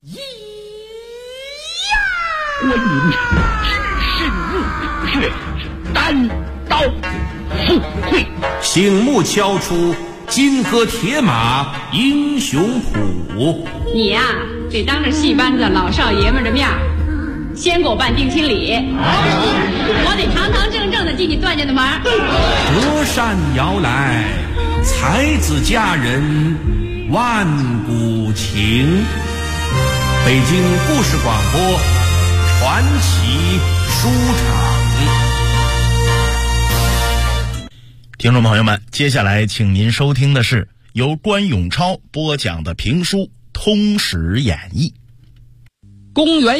观音只身入血，单刀赴会， 醒目敲出金戈铁马英雄谱。 你呀，得当着戏班子老少爷们的面先给我办定亲礼，我得堂堂正正的进你段家的门。 隔山遥来，才子佳人万古情。北京故事广播传奇书场。 听众朋友们，接下来请您收听的是由关永超播讲的评书《通史演义》。 公元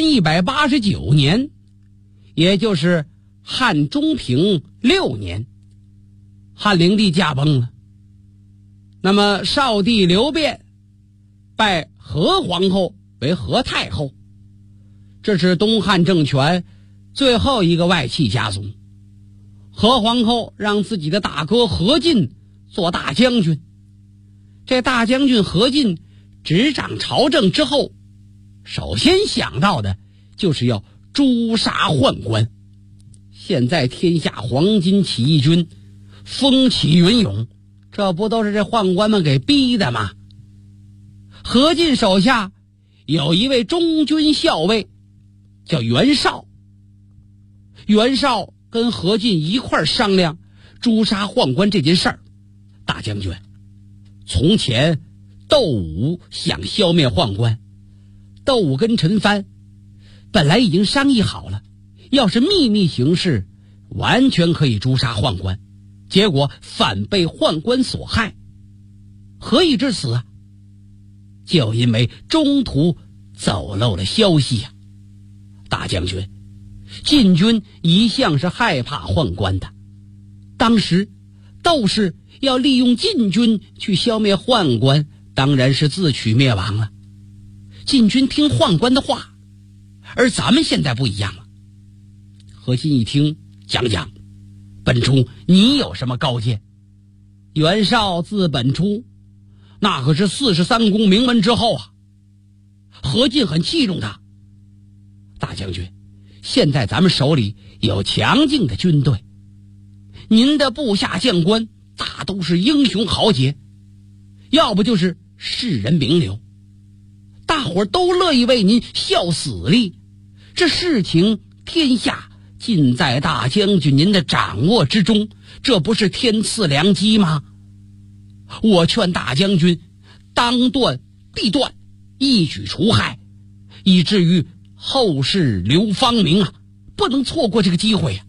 189年，也就是汉中平6年，汉灵帝驾崩了。那么少帝刘辩拜何皇后为何太后，这是东汉政权最后一个外戚家族。何皇后让自己的大哥何进做大将军，这大将军何进执掌朝政之后，首先想到的就是要诛杀宦官。现在天下黄巾起义军风起云涌，这不都是这宦官们给逼的吗？何进手下有一位中军校尉叫袁绍，袁绍跟何进一块商量诛杀宦官这件事儿。大将军，从前窦武想消灭宦官，窦武跟陈蕃本来已经商议好了，要是秘密行事完全可以诛杀宦官，结果反被宦官所害。何以至此啊？就因为中途走漏了消息呀。大将军，晋军一向是害怕宦官的，当时窦氏要利用晋军去消灭宦官，当然是自取灭亡了。晋军听宦官的话，而咱们现在不一样了。何进一听，讲讲，本初你有什么高见？袁绍字本初，那可是43功名门之后啊。何进很器重他。大将军，现在咱们手里有强劲的军队，您的部下将官大都是英雄豪杰，要不就是世人名流，大伙儿都乐意为您效死力。这事情天下尽在大将军您的掌握之中，这不是天赐良机吗？我劝大将军当断必断，一举除害，以至于后世留芳名啊，不能错过这个机会啊。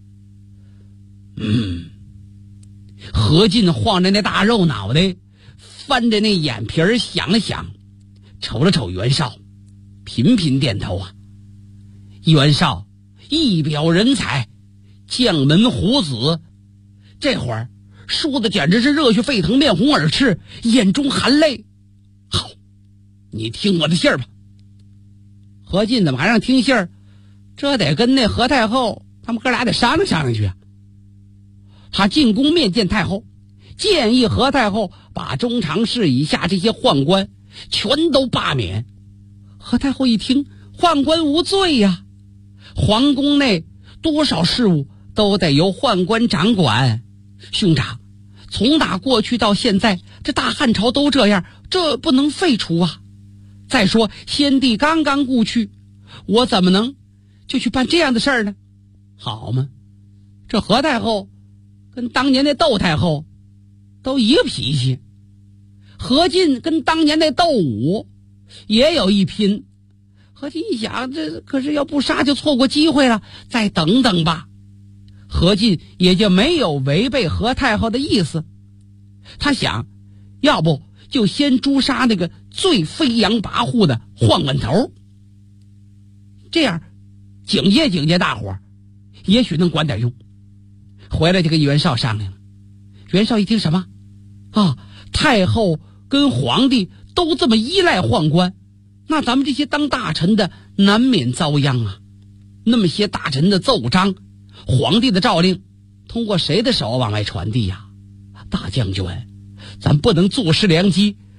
何进晃着那大肉脑袋，翻着那眼皮儿想了想，瞅了瞅袁绍，频频点头啊。袁绍一表人才，将门虎子，这会儿说的简直是热血沸腾，面红耳赤，眼中含泪。好，你听我的信儿吧。何进怎么还让听信儿？这得跟那何太后他们哥俩得商量商量去啊。他进宫面见太后，建议何太后把中常侍以下这些宦官全都罢免。何太后一听，宦官无罪呀，皇宫内多少事务都得由宦官掌管。兄长，从打过去到现在，这大汉朝都这样，这不能废除啊。再说先帝刚刚故去，我怎么能就去办这样的事儿呢？好嘛，这何太后跟当年那窦太后都一个脾气，何进跟当年那窦武也有一拼。何进一想，这可是要不杀就错过机会了，再等等吧。何进也就没有违背何太后的意思，他想，要不就先诛杀那个最飞扬跋扈的宦官头，这样警戒警戒大伙儿，也许能管点用。回来就跟袁绍商量了。袁绍一听，什么啊？太后跟皇帝都这么依赖宦官，那咱们这些当大臣的难免遭殃啊。那么些大臣的奏章，皇帝的诏令，通过谁的手往外传递呀？大将军，咱不能坐失良机，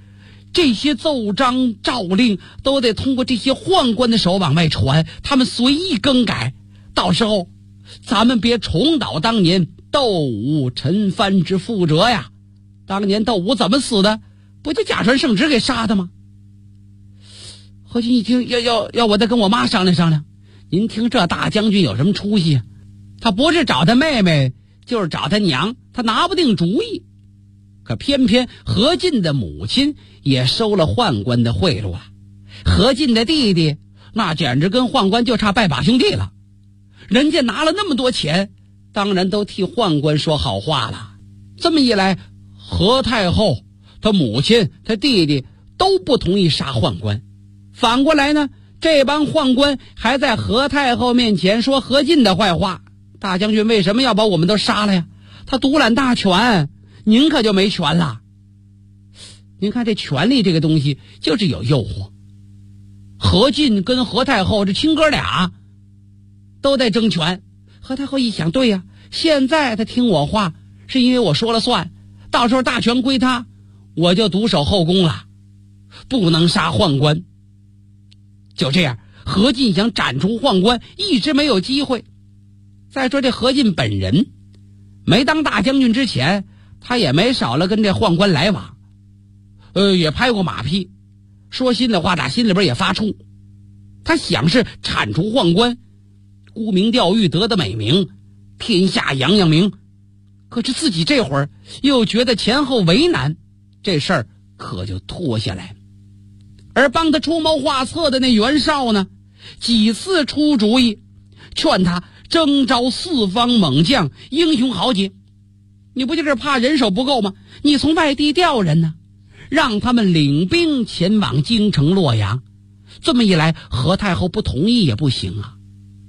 这些奏章诏令都得通过这些宦官的手往外传，他们随意更改，到时候咱们别重蹈当年窦武陈蕃之覆辙呀。当年窦武怎么死的？不就假传圣旨给杀的吗？何进一听，要我再跟我妈商量商量。您听这大将军有什么出息啊？他不是找他妹妹，就是找他娘，他拿不定主意。可偏偏何进的母亲也收了宦官的贿赂了，何进的弟弟那简直跟宦官就差拜把兄弟了，人家拿了那么多钱，当然都替宦官说好话了。这么一来，何太后、他母亲、他弟弟都不同意杀宦官，反过来呢，这帮宦官还在何太后面前说何进的坏话。大将军为什么要把我们都杀了呀？他独揽大权，您可就没权了。您看这权力这个东西就是有诱惑。何进跟何太后这亲哥俩都在争权。何太后一想，对呀，现在他听我话是因为我说了算，到时候大权归他，我就独守后宫了，不能杀宦官。就这样，何进想斩除宦官一直没有机会。再说这何进本人没当大将军之前，他也没少了跟这宦官来往，也拍过马屁，说心里话打心里边也发怵。他想是铲除宦官，沽名钓誉，得美名，天下扬扬名。可是自己这会儿又觉得前后为难，这事儿可就拖下来。而帮他出谋划策的那袁绍呢，几次出主意劝他征召四方猛将，英雄豪杰。你不就是怕人手不够吗？你从外地调人呢，让他们领兵前往京城洛阳。这么一来，何太后不同意也不行啊。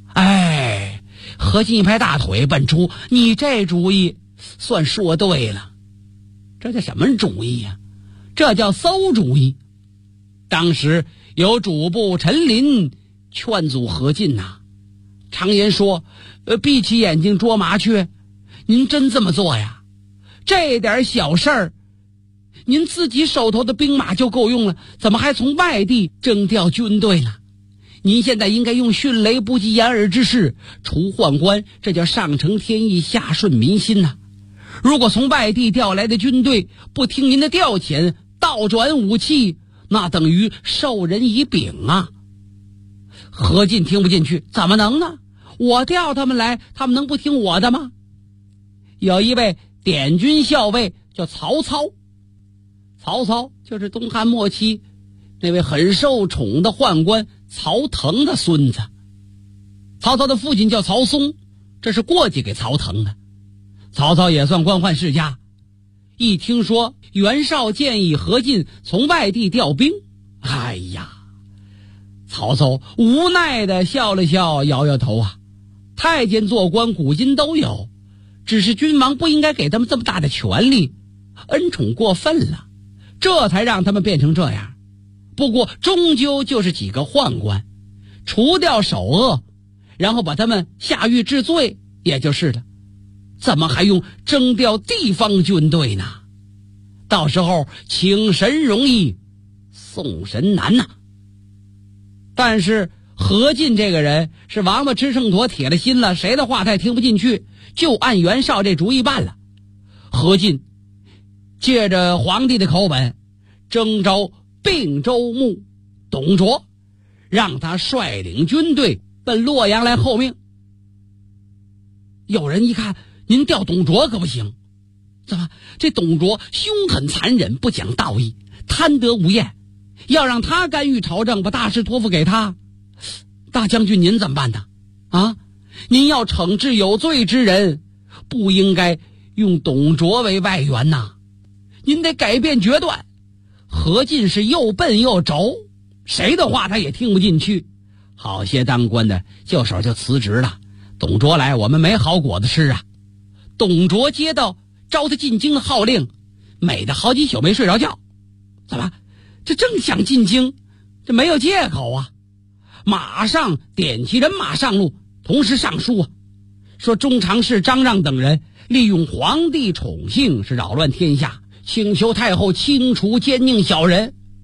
何进一拍大腿，本初，你这主意算说对了。这叫什么主意呀？这叫馊主意。当时有主簿陈琳劝阻何进呐，常言说闭起眼睛捉麻雀，您真这么做呀？这点小事儿，您自己手头的兵马就够用了，怎么还从外地征调军队呢？您现在应该用迅雷不及掩耳之势除宦官，这叫上承天意，下顺民心呐。如果从外地调来的军队不听您的调遣，倒转武器，那等于授人以柄啊。何进听不进去，怎么能呢？我调他们来，他们能不听我的吗？有一位典军校尉叫曹操，曹操就是东汉末期那位很受宠的宦官曹腾的孙子。曹操的父亲叫曹嵩，这是过继给曹腾的。曹操也算官宦世家，一听说袁绍建议何进从外地调兵，曹操无奈的笑了笑，摇摇头啊。太监做官古今都有，只是君王不应该给他们这么大的权力，恩宠过分了，这才让他们变成这样。不过终究就是几个宦官，除掉首恶，然后把他们下狱治罪，也就是了。怎么还用征调地方军队呢？到时候请神容易送神难呐。但是何进这个人是王八吃秤砣，铁了心了，谁的话他也听不进去，就按袁绍这主意办了。何进借着皇帝的口本，征召并州牧董卓，让他率领军队奔洛阳来候命。有人一看，您调董卓可不行，怎么这董卓凶狠残忍，不讲道义，贪得无厌，要让他干预朝政，把大事托付给他。大将军您怎么办呢？您要惩治有罪之人，不应该用董卓为外援呐，您得改变决断。何进是又笨又轴，谁的话他也听不进去。好些当官的就手就辞职了，董卓来我们没好果子吃啊。董卓接到召他进京的号令，美得好几宿没睡着觉。怎么这正想进京，这没有借口啊，马上点起人马上路，同时上书说中常侍张让等人利用皇帝宠幸，是扰乱天下，请求太后清除奸佞小人。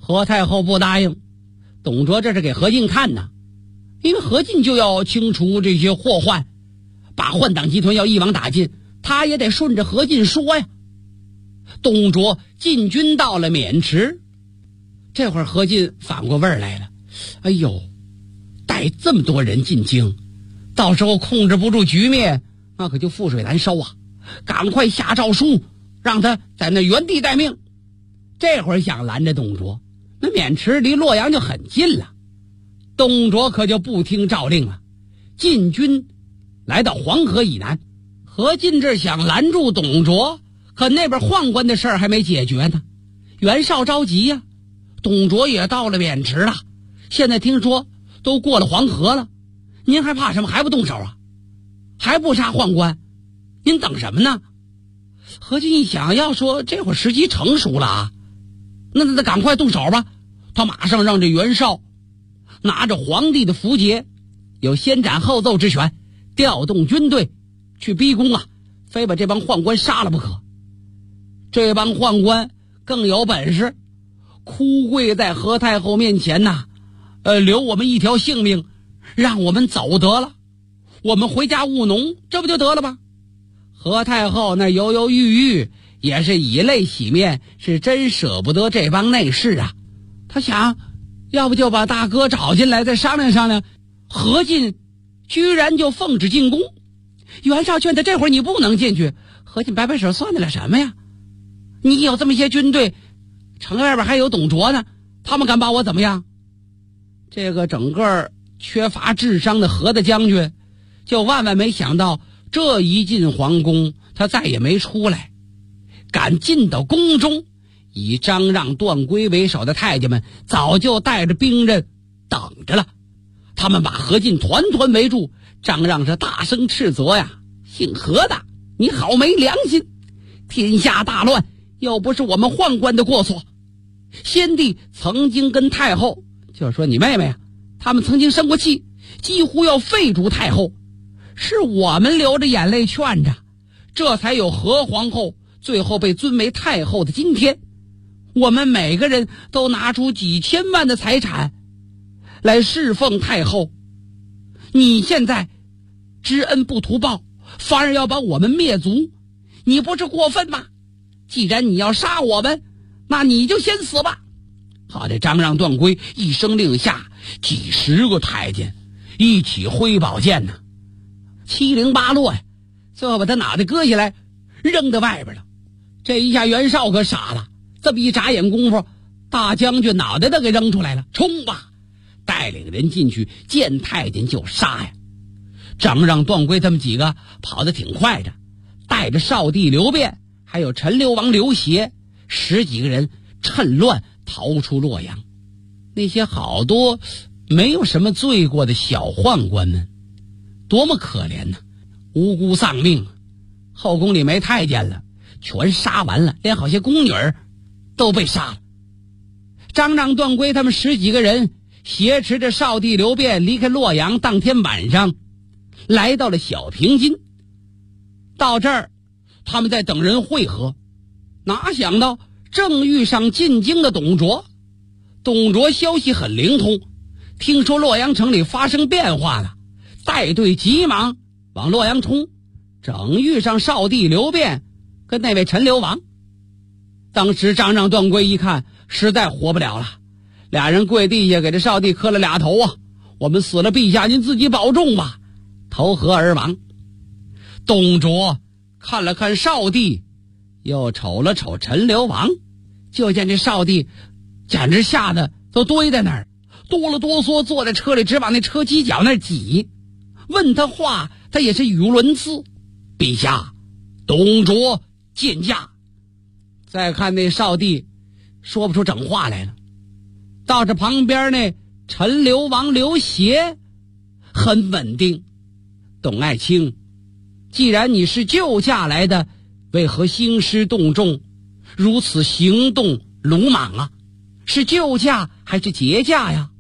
何太后不答应，董卓这是给何进看呢，因为何进就要清除这些祸患，把换党集团要一网打尽，他也得顺着何进说呀。董卓进军到了渑池，这会儿何进反过味儿来了，哎呦，带这么多人进京，到时候控制不住局面，那可就覆水难收啊！赶快下诏书，让他在那原地待命。这会儿想拦着董卓，那渑池离洛阳就很近了，董卓可就不听诏令了，进军来到黄河以南。何进这想拦住董卓，可那边宦官的事儿还没解决呢。袁绍着急呀，董卓也到了渑池了，现在听说都过了黄河了，您还怕什么？还不动手啊？还不杀宦官？您等什么呢？何进一想，要说这会儿时机成熟了啊，那赶快动手吧。他马上让这袁绍拿着皇帝的符节，有先斩后奏之权，调动军队去逼宫啊，非把这帮宦官杀了不可。这帮宦官更有本事，哭跪在何太后面前呐，留我们一条性命，让我们走得了，我们回家务农，这不就得了吗？何太后那犹犹豫豫，也是以泪洗面，是真舍不得这帮内侍啊。他想，要不就把大哥找进来再商量商量。何进居然就奉旨进宫，袁绍劝他这会儿你不能进去。何进摆摆手，算得了什么呀？你有这么些军队，城外边还有董卓呢，他们敢把我怎么样？这个整个缺乏智商的何大将军，就万万没想到，这一进皇宫，他再也没出来。敢进到宫中，以张让、段珪为首的太监们早就带着兵刃等着了。他们把何进团团围住，张让是大声斥责呀：“姓何的，你好没良心！天下大乱，又不是我们宦官的过错。先帝曾经跟太后，就是说你妹妹啊，他们曾经生过气，几乎要废除太后，是我们流着眼泪劝着，这才有何皇后最后被尊为太后的今天。我们每个人都拿出几千万的财产来侍奉太后，你现在知恩不图报，反而要把我们灭族，你不是过分吗？既然你要杀我们，那你就先死吧。”好，这张让、段珪一声令下，几十个太监一起挥宝剑呢，七零八落呀，最后把他脑袋割下来扔到外边了。这一下袁绍可傻了，这么一眨眼功夫，大将军脑袋都给扔出来了，冲吧！带领人进去见太监就杀呀。张让、段珪他们几个跑得挺快的，带着少帝刘辩还有陈留王刘协10几个人趁乱逃出洛阳。那些好多没有什么罪过的小宦官们多么可怜呢，无辜丧命，后宫里没太监了，全杀完了，连好些宫女儿都被杀了。张让、段珪他们10几个人挟持着少帝刘辩离开洛阳，当天晚上来到了小平津。到这儿他们在等人会合，哪想到正遇上进京的董卓。董卓消息很灵通，听说洛阳城里发生变化了，带队急忙往洛阳冲，正遇上少帝刘辩跟那位陈留王。当时张让、段珪一看实在活不了了，俩人跪地下给这少帝磕了2头啊，我们死了，陛下您自己保重吧，投河而亡。董卓看了看少帝，又瞅了瞅陈留王，就见这少帝简直吓得都堆在那儿，哆了哆嗦坐在车里，只往那车犄角那儿挤。问他话，他也是语无伦次。陛下，董卓见驾。再看那少帝说不出整话来了。到这旁边那陈留王刘协很稳定。董爱卿，既然你是救驾来的，为何兴师动众，如此行动鲁莽啊？是救驾还是劫驾呀？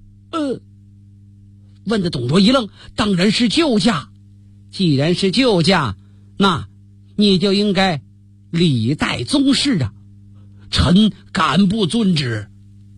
问的董卓一愣，当然是救驾。既然是救驾，那你就应该礼待宗室啊，臣敢不遵旨。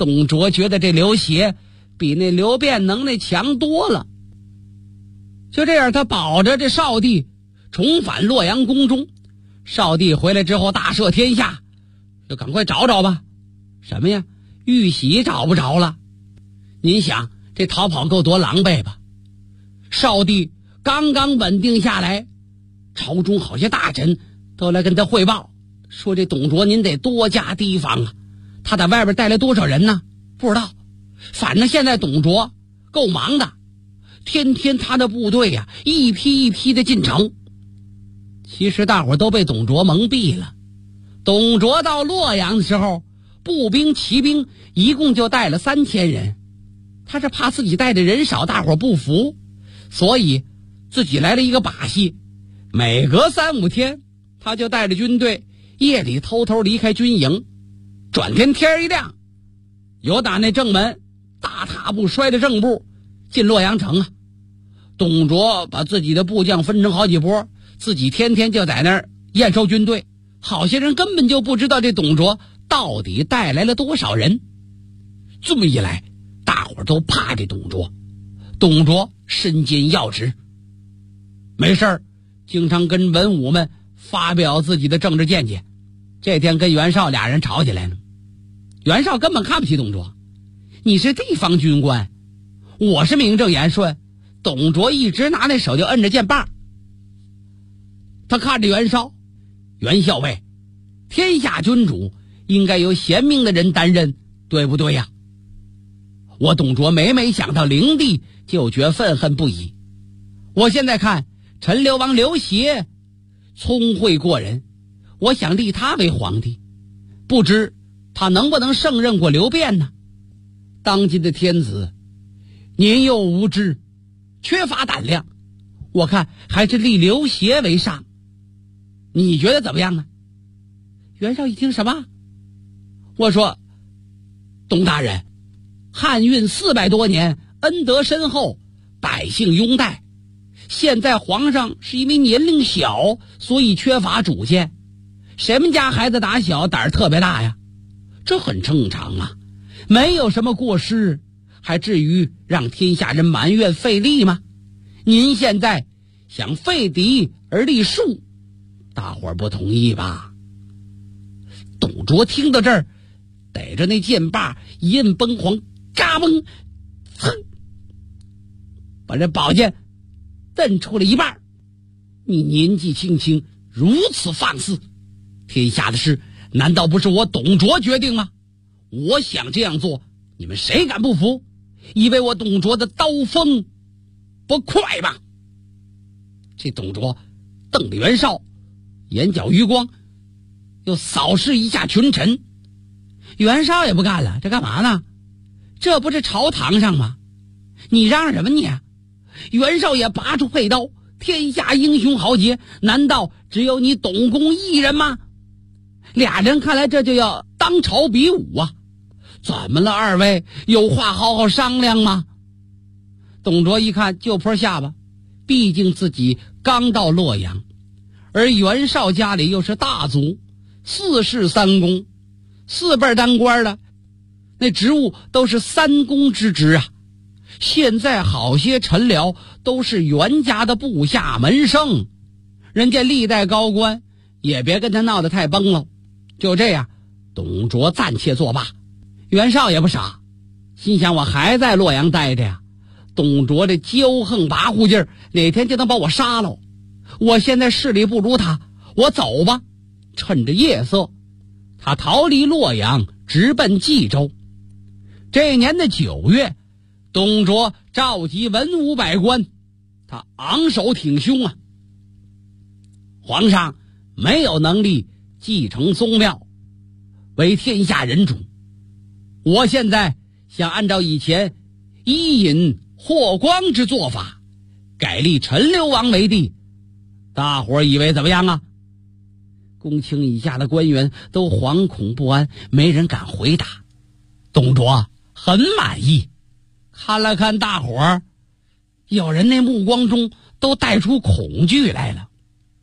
董卓觉得这刘协比那刘辩能耐强多了。就这样，他保着这少帝重返洛阳宫中。少帝回来之后大赦天下，就赶快找找吧。什么呀？玉玺找不着了。您想这逃跑够多狼狈吧？少帝刚刚稳定下来，朝中好些大臣都来跟他汇报，说这董卓您得多加提防啊，他在外边带来多少人呢？不知道，反正现在董卓够忙的，天天他的部队呀一批一批的进城。其实大伙都被董卓蒙蔽了。董卓到洛阳的时候，步兵骑兵一共就带了3000人，他是怕自己带的人少，大伙不服，所以自己来了一个把戏，每隔3-5天他就带着军队夜里偷偷离开军营，转天天一亮，由打那正门大踏步摔着正步进洛阳城啊。董卓把自己的部将分成好几波，自己天天就在那儿验收军队，好些人根本就不知道这董卓到底带来了多少人。这么一来，大伙都怕这董卓。董卓身兼要职，没事儿经常跟文武们发表自己的政治见解。这天跟袁绍俩人吵起来了。袁绍根本看不起董卓，你是地方军官，我是名正言顺。董卓一直拿那手就摁着剑把，他看着袁绍，袁校尉，天下君主应该由贤明的人担任，对不对呀？我董卓每想到灵帝就觉愤恨不已。我现在看陈留王刘协聪慧过人，我想立他为皇帝，不知他能不能胜任过刘辩呢？当今的天子年幼无知，缺乏胆量，我看还是立刘协为上，你觉得怎么样呢？袁绍一听，什么？我说董大人，汉运400多年，恩德深厚，百姓拥戴，现在皇上是因为年龄小，所以缺乏主见。谁们家孩子打小胆儿特别大呀？这很正常啊，没有什么过失，还至于让天下人埋怨费力吗？您现在想废嫡而立庶，大伙儿不同意吧？董卓听到这儿，逮着那剑把一摁崩簧，嘎嘣，噌，把这宝剑蹬出了一半。你年纪轻轻如此放肆，天下的事难道不是我董卓决定吗？我想这样做，你们谁敢不服？以为我董卓的刀锋不快吧？这董卓瞪着袁绍，眼角余光又扫视一下群臣。袁绍也不干了，这干嘛呢？这不是朝堂上吗？你嚷什么你？袁绍也拔出佩刀，天下英雄豪杰，难道只有你董公一人吗？俩人看来这就要当朝比武啊！怎么了二位？有话好好商量吗？董卓一看就坡下巴，毕竟自己刚到洛阳，而袁绍家里又是大族，4世3公，4辈当官的，那职务都是3公之职啊。现在好些臣僚都是袁家的部下门生，人家历代高官，也别跟他闹得太崩了。就这样，董卓暂且作罢。袁绍也不傻，心想我还在洛阳待着呀，董卓这骄横跋扈劲儿，哪天就能把我杀了。我现在势力不如他，我走吧。趁着夜色，他逃离洛阳，直奔冀州。这年的9月，董卓召集文武百官，他昂首挺胸啊。皇上没有能力继承宗庙，为天下人主。我现在想按照以前伊尹、霍光之做法，改立陈留王为帝，大伙儿以为怎么样啊？公卿以下的官员都惶恐不安，没人敢回答。董卓很满意，看了看大伙儿，有人那目光中都带出恐惧来了。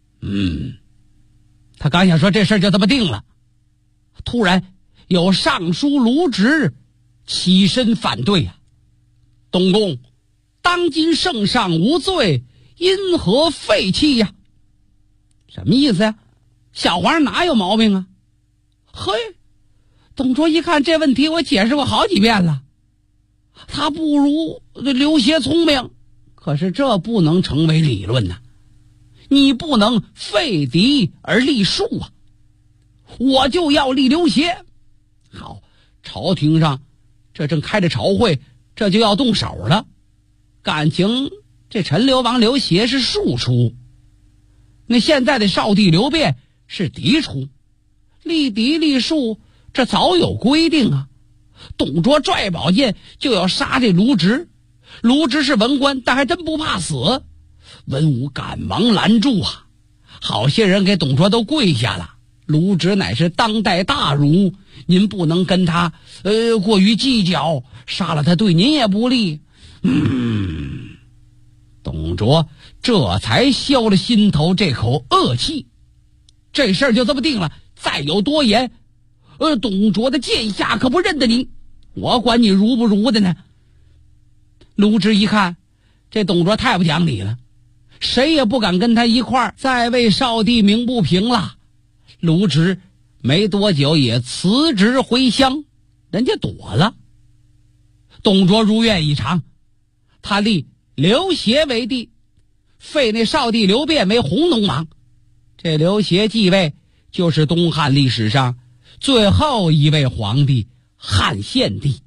他刚想说这事儿就这么定了，突然有尚书卢植起身反对啊。东宫，当今圣上无罪，因何废弃呀？什么意思呀？小皇上哪有毛病啊？嘿，董卓一看这问题我解释过好几遍了，他不如刘协聪明，可是这不能成为理论呐，你不能废嫡而立庶啊！我就要立刘协。好，朝廷上这正开着朝会，这就要动手了。感情这陈留王刘协是庶出，那现在的少帝刘辩是嫡出，立嫡立庶这早有规定啊。董卓拽宝剑就要杀这卢植，卢植是文官，但还真不怕死。文武赶忙拦住啊，好些人给董卓都跪下了。卢植乃是当代大儒，您不能跟他过于计较，杀了他对您也不利。董卓这才消了心头这口恶气。这事儿就这么定了，再有多言，董卓的剑下可不认得你，我管你如不如的呢。卢植一看这董卓太不讲理了，谁也不敢跟他一块儿再为少帝鸣不平了。卢植没多久也辞职回乡，人家躲了。董卓如愿以偿，他立刘协为帝，废那少帝刘辩为弘农王。这刘协继位，就是东汉历史上最后一位皇帝汉献帝。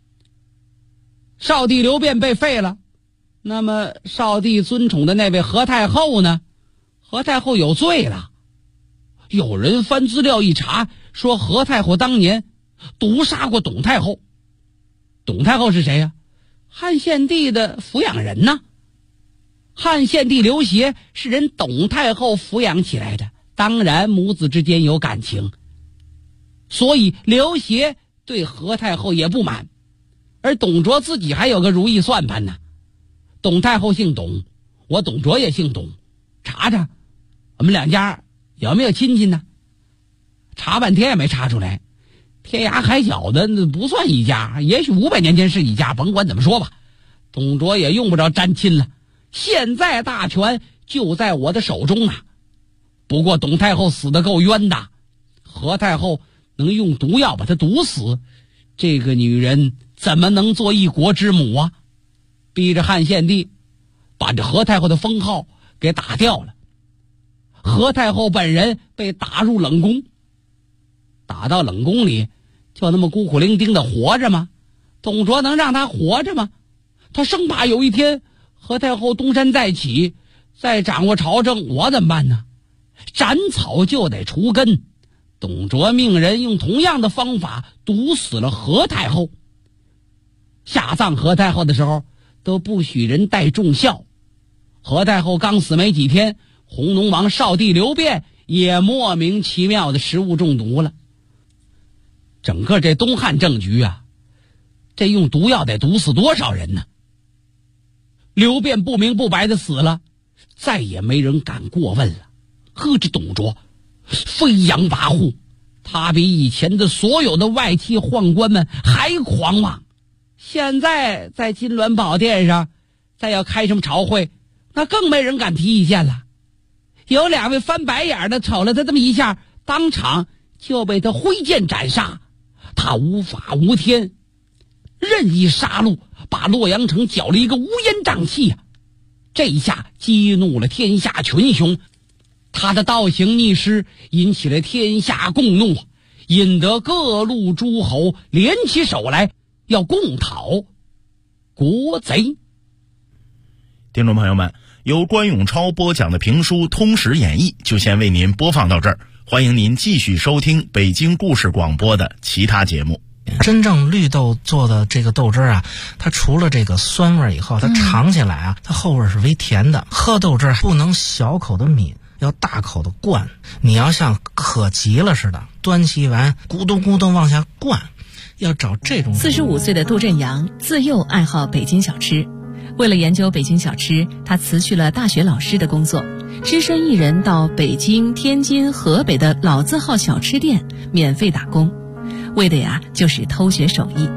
少帝刘辩被废了，那么少帝尊宠的那位何太后呢？何太后有罪了。有人翻资料一查，说何太后当年毒杀过董太后。董太后是谁呀？汉献帝的抚养人呢。汉献帝刘协是人董太后抚养起来的，当然母子之间有感情，所以刘协对何太后也不满。而董卓自己还有个如意算盘呢，董太后姓董，我董卓也姓董，查查我们两家有没有亲戚呢？查半天也没查出来，天涯海角的不算一家，也许500年前是一家，甭管怎么说吧，董卓也用不着沾亲了。现在大权就在我的手中啊！不过董太后死得够冤的，何太后能用毒药把她毒死，这个女人怎么能做一国之母啊？逼着汉献帝把这何太后的封号给打掉了。何太后本人被打入冷宫，打到冷宫里就那么孤苦伶仃的活着吗？董卓能让她活着吗？他生怕有一天何太后东山再起，再掌握朝政，我怎么办呢？斩草就得除根。董卓命人用同样的方法毒死了何太后。下葬何太后的时候都不许人带重孝。何太后刚死没几天，弘农王少帝刘辩也莫名其妙的食物中毒了。整个这东汉政局啊，这用毒药得毒死多少人呢？刘辩不明不白的死了，再也没人敢过问了。这董卓飞扬跋扈，他比以前的所有的外戚宦官们还狂妄。现在在金銮宝殿上再要开什么朝会，那更没人敢提意见了。有2位翻白眼的瞅了他这么一下，当场就被他挥剑斩杀。他无法无天，任意杀戮，把洛阳城搅了一个乌烟瘴气啊！这一下激怒了天下群雄，他的倒行逆施引起了天下共怒，引得各路诸侯联起手来要共讨国贼。 听众朋友们，由关永超播讲的评书《通史演义》就先为您播放到这儿，欢迎您继续收听北京故事广播的其他节目。 真正绿豆做的这个豆汁啊，它除了这个酸味以后，它尝起来啊，它后味是微甜的。喝豆汁不能小口的抿，要大口的灌。你要像渴急了似的，端起完咕咚咕咚往下灌，要找这种。 45岁的杜振阳自幼爱好北京小吃，为了研究北京小吃，他辞去了大学老师的工作，只身一人到北京、天津、河北的老字号小吃店免费打工，为的呀就是偷学手艺。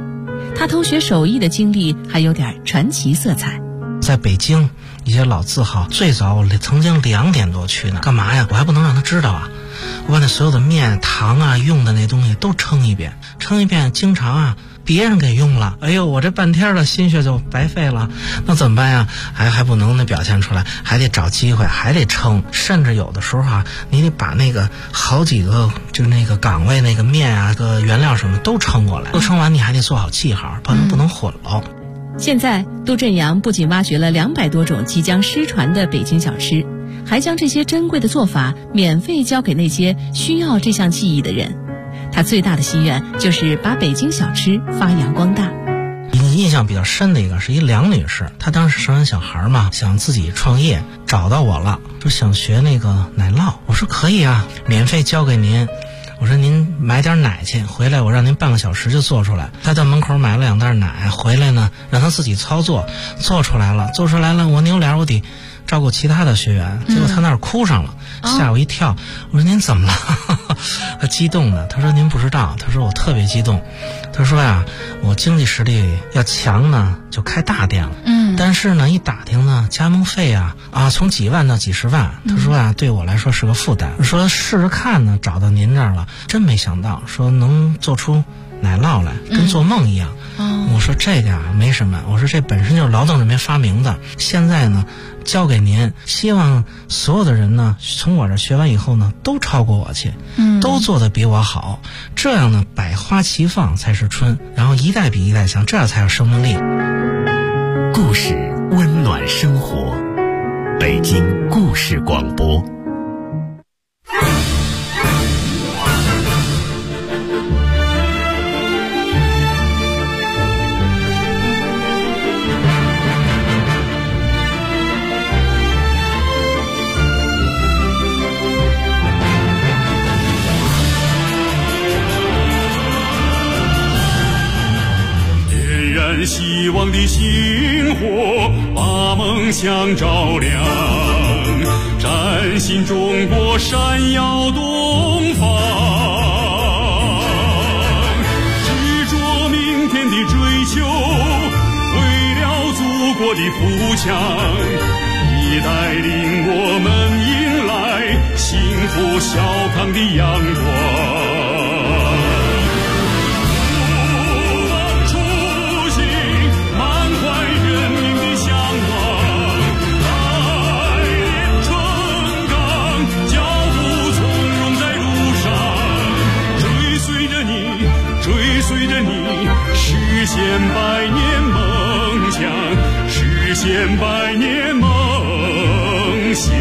他偷学手艺的经历还有点传奇色彩。 在北京一些老字号，最早我曾经2点多去呢，干嘛呀？我还不能让他知道啊！我把那所有的面糖啊用的那东西都称一遍，经常啊别人给用了，哎呦，我这半天的心血就白费了，那怎么办呀？还不能那表现出来，还得找机会，还得称，甚至有的时候啊，你得把那个好几个就那个岗位那个面啊、个原料什么都称过来，都称完你还得做好记号，不能混了。 现在杜振阳不仅挖掘了200多种即将失传的北京小吃，还将这些珍贵的做法免费交给那些需要这项技艺的人。他最大的心愿就是把北京小吃发扬光大。 印象比较深的一个是一梁女士，她当时生完小孩嘛，想自己创业，找到我了，说想学那个奶酪。我说可以啊，免费交给您。我说您买点奶去，回来我让您半个小时就做出来。他到门口买了2袋奶，回来呢让他自己操作，做出来了，我扭脸我得照顾其他的学员，结果他那儿哭上了，吓我一跳。我说您怎么了？他激动的，他说您不知道，他说我特别激动，他说呀，我经济实力要强呢就开大店了，但是呢一打听呢加盟费啊从几万到几十万，他说呀对我来说是个负担，说试试看呢，找到您这儿了，真没想到说能做出奶酪来，跟做梦一样。我说这个没什么，我说这本身就是劳动人民发明的，现在呢交给您，希望所有的人呢从我这学完以后呢都超过我去，都做得比我好，这样呢百花齐放才是春，然后一代比一代强，这样才有生命力。 故事温暖生活，北京故事广播。 希望的星火把梦想照亮，崭新中国闪耀东方，执着明天的追求，为了祖国的富强，你带领我们迎来幸福小康的阳光。实现百年梦想，实现百年梦想。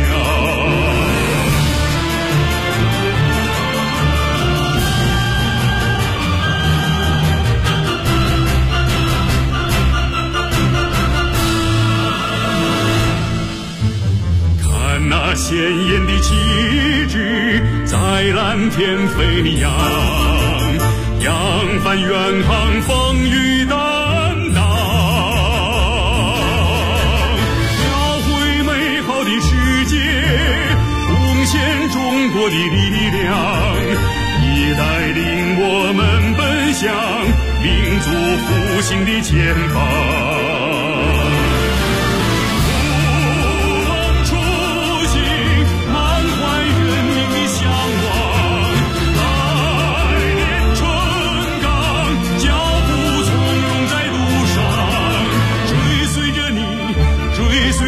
看那鲜艳的旗帜在蓝天飞扬，扬帆远航，风雨担当，描绘美好的世界，贡献中国的力量，你带领我们奔向民族复兴的前方。